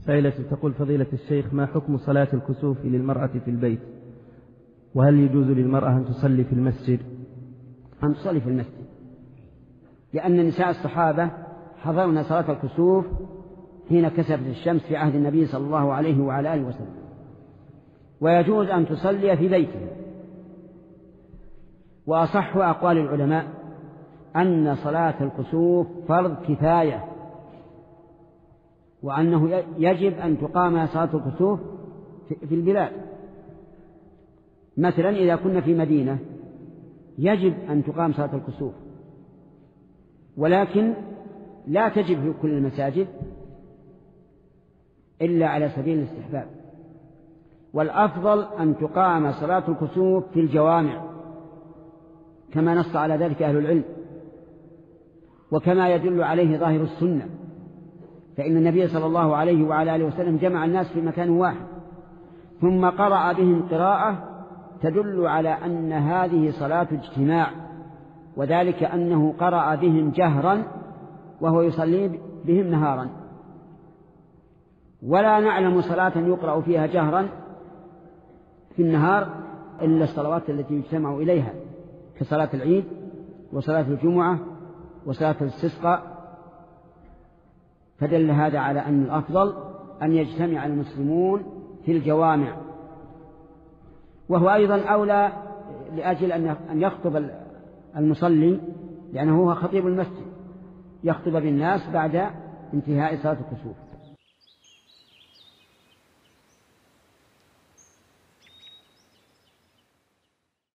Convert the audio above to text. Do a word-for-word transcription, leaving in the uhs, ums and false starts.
سائلة تقول: فضيلة الشيخ، ما حكم صلاة الكسوف للمرأة في البيت؟ وهل يجوز للمرأة أن تصلي في المسجد؟ أن تصلي في المسجد، لأن نساء الصحابة حضرنا صلاة الكسوف حين كسفت الشمس في عهد النبي صلى الله عليه وعلى آله وسلم. ويجوز أن تصلي في بيتها. وأصح أقوال العلماء أن صلاة الكسوف فرض كفاية، وأنه يجب أن تقام صلاة الكسوف في البلاد. مثلا إذا كنا في مدينة يجب أن تقام صلاة الكسوف، ولكن لا تجب في كل المساجد إلا على سبيل الاستحباب. والأفضل أن تقام صلاة الكسوف في الجوامع كما نص على ذلك أهل العلم، وكما يدل عليه ظاهر السنة، فإن النبي صلى الله عليه وعلى آله وسلم جمع الناس في مكان واحد ثم قرأ بهم قراءة تدل على أن هذه صلاة اجتماع، وذلك أنه قرأ بهم جهرا وهو يصلي بهم نهارا. ولا نعلم صلاة يقرأ فيها جهرا في النهار إلا الصلوات التي يجتمع إليها كصلاة العيد وصلاة الجمعة وصلاة الاستسقاء. فدل هذا على أن الأفضل أن يجتمع المسلمون في الجوامع، وهو أيضا أولى لأجل أن يخطب المصلي، لأنه هو خطيب المسجد، يخطب بالناس بعد انتهاء صلاة الكسوف.